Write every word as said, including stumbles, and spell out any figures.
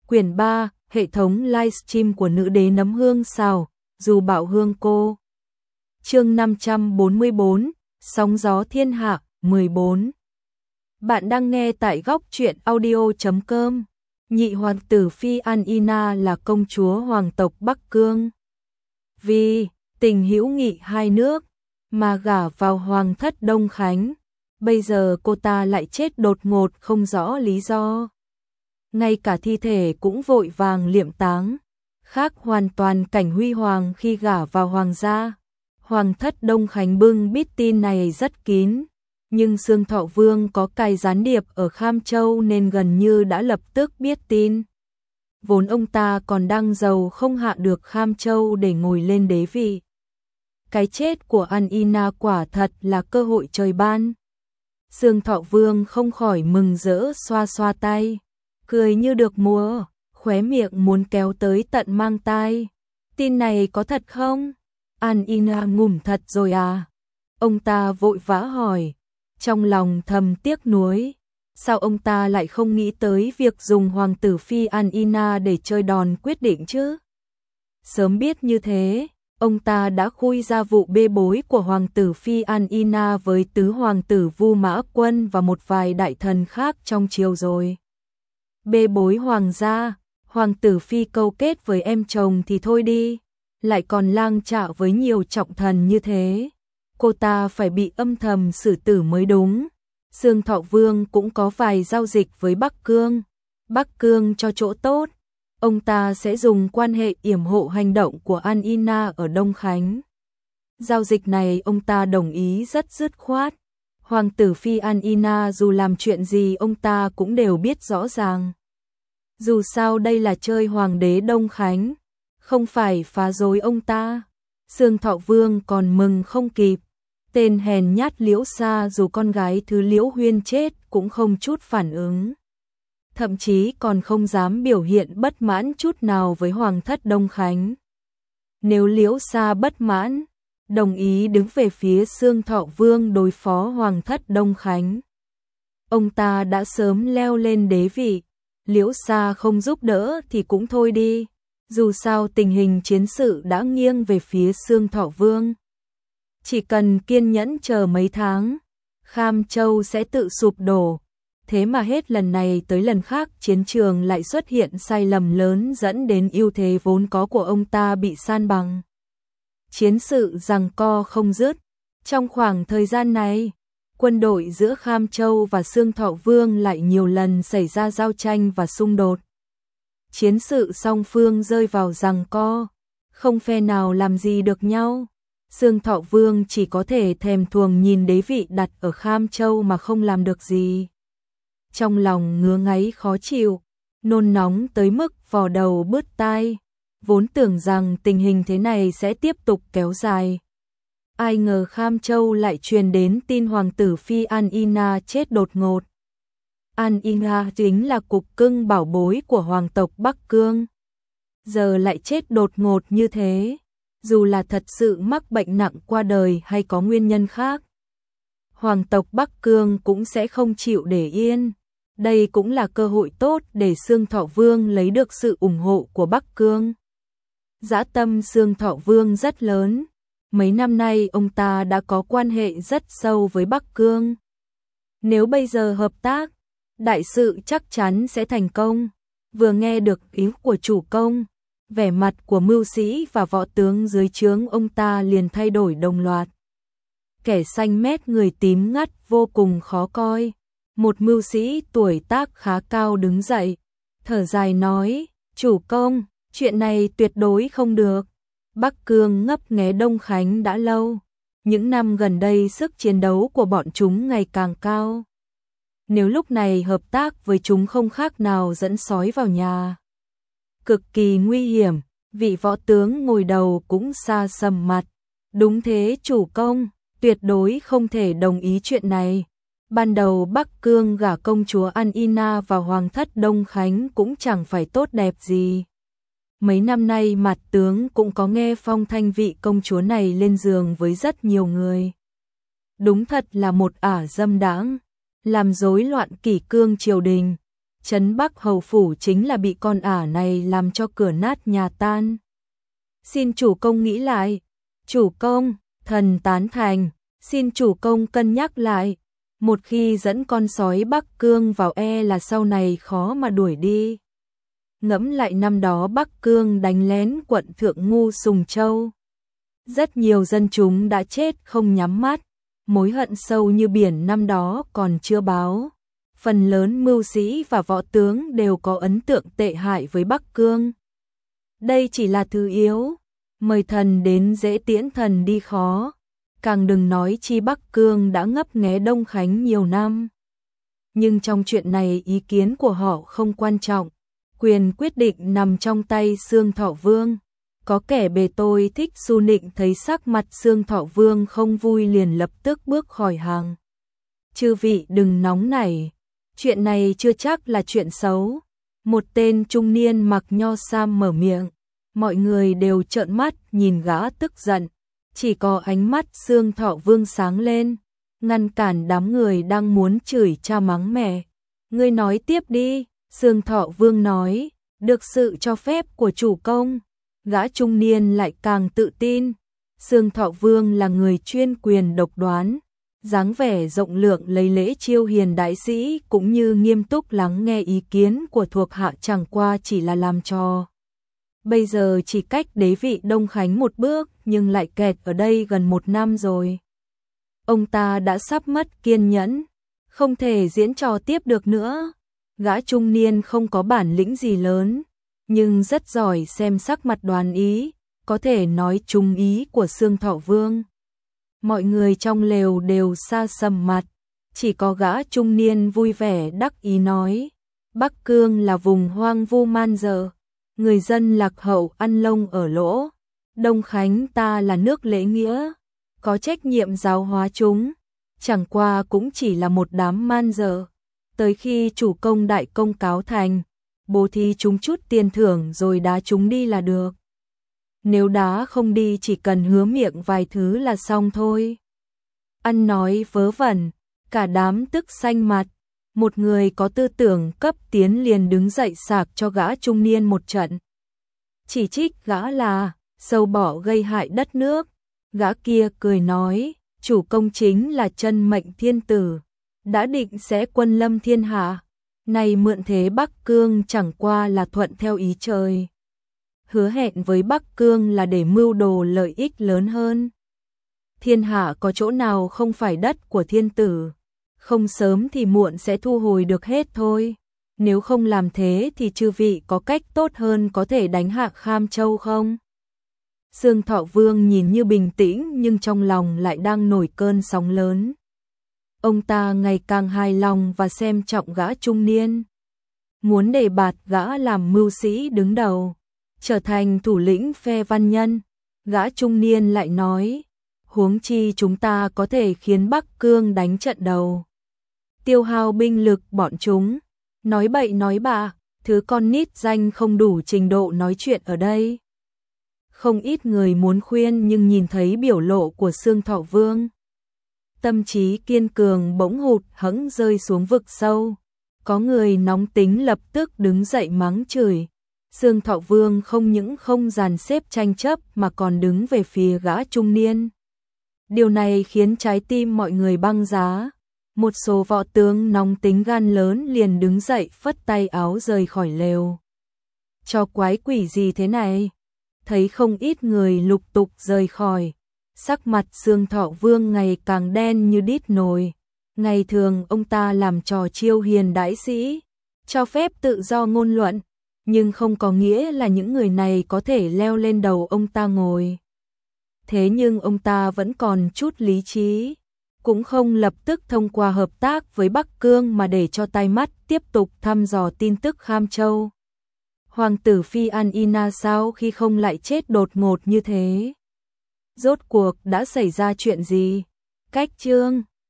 Quyển ba, hệ thống livestream của nữ đế nấm hương xào, dù bảo hương cô. Chương năm trăm bốn mươi bốn, sóng gió thiên hạ, mười bốn. Bạn đang nghe tại góc truyện audio chấm com. Nhị hoàng tử Phi An Ina là công chúa hoàng tộc Bắc Cương. Vì tình hữu nghị hai nước mà gả vào hoàng thất Đông Khánh, bây giờ cô ta lại chết đột ngột không rõ lý do. Ngay cả thi thể cũng vội vàng liệm táng, khác hoàn toàn cảnh huy hoàng khi gả vào hoàng gia. Hoàng thất Đông Khánh bưng biết tin này rất kín, nhưng Xương Thọ Vương có cài gián điệp ở Kham Châu nên gần như đã lập tức biết tin. Vốn ông ta còn đang giàu không hạ được Kham Châu để ngồi lên đế vị. Cái chết của An Ina quả thật là cơ hội trời ban. Xương Thọ Vương không khỏi mừng rỡ xoa xoa tay, cười như được mùa, khóe miệng muốn kéo tới tận mang tai. Tin này có thật không? An Ina ngủm thật rồi à? Ông ta vội vã hỏi, trong lòng thầm tiếc nuối. Sao ông ta lại không nghĩ tới việc dùng hoàng tử Phi An Ina để chơi đòn quyết định chứ? Sớm biết như thế, ông ta đã khui ra vụ bê bối của hoàng tử Phi An Ina với tứ hoàng tử Vu Mã Quân và một vài đại thần khác trong triều rồi. Bê bối hoàng gia, hoàng tử Phi câu kết với em chồng thì thôi đi, lại còn lang trạo với nhiều trọng thần như thế. Cô ta phải bị âm thầm xử tử mới đúng. Xương Thọ Vương cũng có vài giao dịch với Bắc Cương. Bắc Cương cho chỗ tốt, ông ta sẽ dùng quan hệ yểm hộ hành động của An Ina ở Đông Khánh. Giao dịch này ông ta đồng ý rất dứt khoát. Hoàng tử Phi An Ina dù làm chuyện gì ông ta cũng đều biết rõ ràng. Dù sao đây là chơi hoàng đế Đông Khánh, không phải phá rối ông ta. Xương Thọ Vương còn mừng không kịp. Tên hèn nhát Liễu Sa dù con gái thứ Liễu Huyên chết cũng không chút phản ứng. Thậm chí còn không dám biểu hiện bất mãn chút nào với hoàng thất Đông Khánh. Nếu Liễu Sa bất mãn, đồng ý đứng về phía Xương Thọ Vương đối phó hoàng thất Đông Khánh, ông ta đã sớm leo lên đế vị. Liễu Sa không giúp đỡ thì cũng thôi đi, dù sao tình hình chiến sự đã nghiêng về phía Xương Thọ Vương. Chỉ cần kiên nhẫn chờ mấy tháng, Kham Châu sẽ tự sụp đổ. Thế mà hết lần này tới lần khác chiến trường lại xuất hiện sai lầm lớn dẫn đến ưu thế vốn có của ông ta bị san bằng. Chiến sự giằng co không dứt. Trong khoảng thời gian này, quân đội giữa Kham Châu và Xương Thọ Vương lại nhiều lần xảy ra giao tranh và xung đột. Chiến sự song phương rơi vào giằng co, không phe nào làm gì được nhau. Xương Thọ Vương chỉ có thể thèm thuồng nhìn đế vị đặt ở Kham Châu mà không làm được gì. Trong lòng ngứa ngáy khó chịu, nôn nóng tới mức vò đầu bứt tai, vốn tưởng rằng tình hình thế này sẽ tiếp tục kéo dài. Ai ngờ Kham Châu lại truyền đến tin hoàng tử Phi An Ina chết đột ngột. An Ina chính là cục cưng bảo bối của hoàng tộc Bắc Cương. Giờ lại chết đột ngột như thế, dù là thật sự mắc bệnh nặng qua đời hay có nguyên nhân khác, hoàng tộc Bắc Cương cũng sẽ không chịu để yên. Đây cũng là cơ hội tốt để Xương Thọ Vương lấy được sự ủng hộ của Bắc Cương. Dã tâm Xương Thọ Vương rất lớn. Mấy năm nay ông ta đã có quan hệ rất sâu với Bắc Cương. Nếu bây giờ hợp tác, đại sự chắc chắn sẽ thành công. Vừa nghe được ý của chủ công, vẻ mặt của mưu sĩ và võ tướng dưới trướng ông ta liền thay đổi đồng loạt. Kẻ xanh mét người tím ngắt vô cùng khó coi. Một mưu sĩ tuổi tác khá cao đứng dậy, thở dài nói, chủ công, chuyện này tuyệt đối không được. Bắc Cương ngấp nghé Đông Khánh đã lâu. Những năm gần đây sức chiến đấu của bọn chúng ngày càng cao. Nếu lúc này hợp tác với chúng không khác nào dẫn sói vào nhà. Cực kỳ nguy hiểm, vị võ tướng ngồi đầu cũng xa sầm mặt. Đúng thế chủ công, tuyệt đối không thể đồng ý chuyện này. Ban đầu Bắc Cương gả công chúa An Ina vào hoàng thất Đông Khánh cũng chẳng phải tốt đẹp gì. Mấy năm nay mặt tướng cũng có nghe phong thanh vị công chúa này lên giường với rất nhiều người. Đúng thật là một ả dâm đãng, làm rối loạn kỷ cương triều đình. Trấn Bắc hầu phủ chính là bị con ả này làm cho cửa nát nhà tan. Xin chủ công nghĩ lại. Chủ công, thần tán thành, xin chủ công cân nhắc lại. Một khi dẫn con sói Bắc Cương vào e là sau này khó mà đuổi đi. Ngẫm lại năm đó Bắc Cương đánh lén quận Thượng Ngu Sùng Châu. Rất nhiều dân chúng đã chết không nhắm mắt, mối hận sâu như biển năm đó còn chưa báo. Phần lớn mưu sĩ và võ tướng đều có ấn tượng tệ hại với Bắc Cương. Đây chỉ là thứ yếu, mời thần đến dễ tiễn thần đi khó. Càng đừng nói chi Bắc Cương đã ngấp nghé Đông Khánh nhiều năm. Nhưng trong chuyện này ý kiến của họ không quan trọng, quyền quyết định nằm trong tay Xương Thọ Vương. Có kẻ bề tôi thích su nịnh thấy sắc mặt Xương Thọ Vương không vui liền lập tức bước khỏi hàng. Chư vị đừng nóng nảy, chuyện này chưa chắc là chuyện xấu. Một tên trung niên mặc nho sam mở miệng, mọi người đều trợn mắt nhìn gã tức giận. Chỉ có ánh mắt Xương Thọ Vương sáng lên, ngăn cản đám người đang muốn chửi cha mắng mẹ. Ngươi nói tiếp đi, Xương Thọ Vương nói, được sự cho phép của chủ công. Gã trung niên lại càng tự tin. Xương Thọ Vương là người chuyên quyền độc đoán, dáng vẻ rộng lượng lấy lễ chiêu hiền đại sĩ cũng như nghiêm túc lắng nghe ý kiến của thuộc hạ chẳng qua chỉ là làm trò. Bây giờ chỉ cách đế vị Đông Khánh một bước nhưng lại kẹt ở đây gần một năm rồi. Ông ta đã sắp mất kiên nhẫn, không thể diễn trò tiếp được nữa. Gã trung niên không có bản lĩnh gì lớn, nhưng rất giỏi xem sắc mặt đoán ý, có thể nói trúng ý của Xương Thọ Vương. Mọi người trong lều đều sa sầm mặt, chỉ có gã trung niên vui vẻ đắc ý nói, Bắc Cương là vùng hoang vu man dợ, người dân lạc hậu ăn lông ở lỗ. Đông Khánh ta là nước lễ nghĩa, có trách nhiệm giáo hóa chúng, chẳng qua cũng chỉ là một đám man dợ. Tới khi chủ công đại công cáo thành, bố thí chúng chút tiền thưởng rồi đá chúng đi là được. Nếu đá không đi chỉ cần hứa miệng vài thứ là xong thôi. Ăn nói vớ vẩn, cả đám tức xanh mặt. Một người có tư tưởng cấp tiến liền đứng dậy sạc cho gã trung niên một trận. Chỉ trích gã là sâu bọ gây hại đất nước. Gã kia cười nói, chủ công chính là chân mệnh thiên tử, đã định sẽ quân lâm thiên hạ. Này mượn thế Bắc Cương chẳng qua là thuận theo ý trời. Hứa hẹn với Bắc Cương là để mưu đồ lợi ích lớn hơn. Thiên hạ có chỗ nào không phải đất của thiên tử, không sớm thì muộn sẽ thu hồi được hết thôi. Nếu không làm thế thì chư vị có cách tốt hơn có thể đánh hạ Kham Châu không? Xương Thọ Vương nhìn như bình tĩnh nhưng trong lòng lại đang nổi cơn sóng lớn. Ông ta ngày càng hài lòng và xem trọng gã trung niên, muốn đề bạt gã làm mưu sĩ đứng đầu, trở thành thủ lĩnh phe văn nhân. Gã trung niên lại nói, huống chi chúng ta có thể khiến Bắc Cương đánh trận đầu, tiêu hao binh lực bọn chúng. Nói bậy nói bạ, thứ con nít danh không đủ trình độ nói chuyện ở đây. Không ít người muốn khuyên nhưng nhìn thấy biểu lộ của Xương Thọ Vương, tâm trí kiên cường bỗng hụt hẫng rơi xuống vực sâu. Có người nóng tính lập tức đứng dậy mắng chửi. Xương Thọ Vương không những không dàn xếp tranh chấp mà còn đứng về phía gã trung niên. Điều này khiến trái tim mọi người băng giá. Một số võ tướng nóng tính gan lớn liền đứng dậy phất tay áo rời khỏi lều. Cho quái quỷ gì thế này? Thấy không ít người lục tục rời khỏi. Sắc mặt Xương Thọ Vương ngày càng đen như đít nồi. Ngày thường ông ta làm trò chiêu hiền đãi sĩ, cho phép tự do ngôn luận, nhưng không có nghĩa là những người này có thể leo lên đầu ông ta ngồi. Thế nhưng ông ta vẫn còn chút lý trí, cũng không lập tức thông qua hợp tác với Bắc Cương mà để cho tai mắt tiếp tục thăm dò tin tức Kham Châu. Hoàng tử Phi An Ina sao khi không lại chết đột ngột như thế? Rốt cuộc đã xảy ra chuyện gì? Cách chương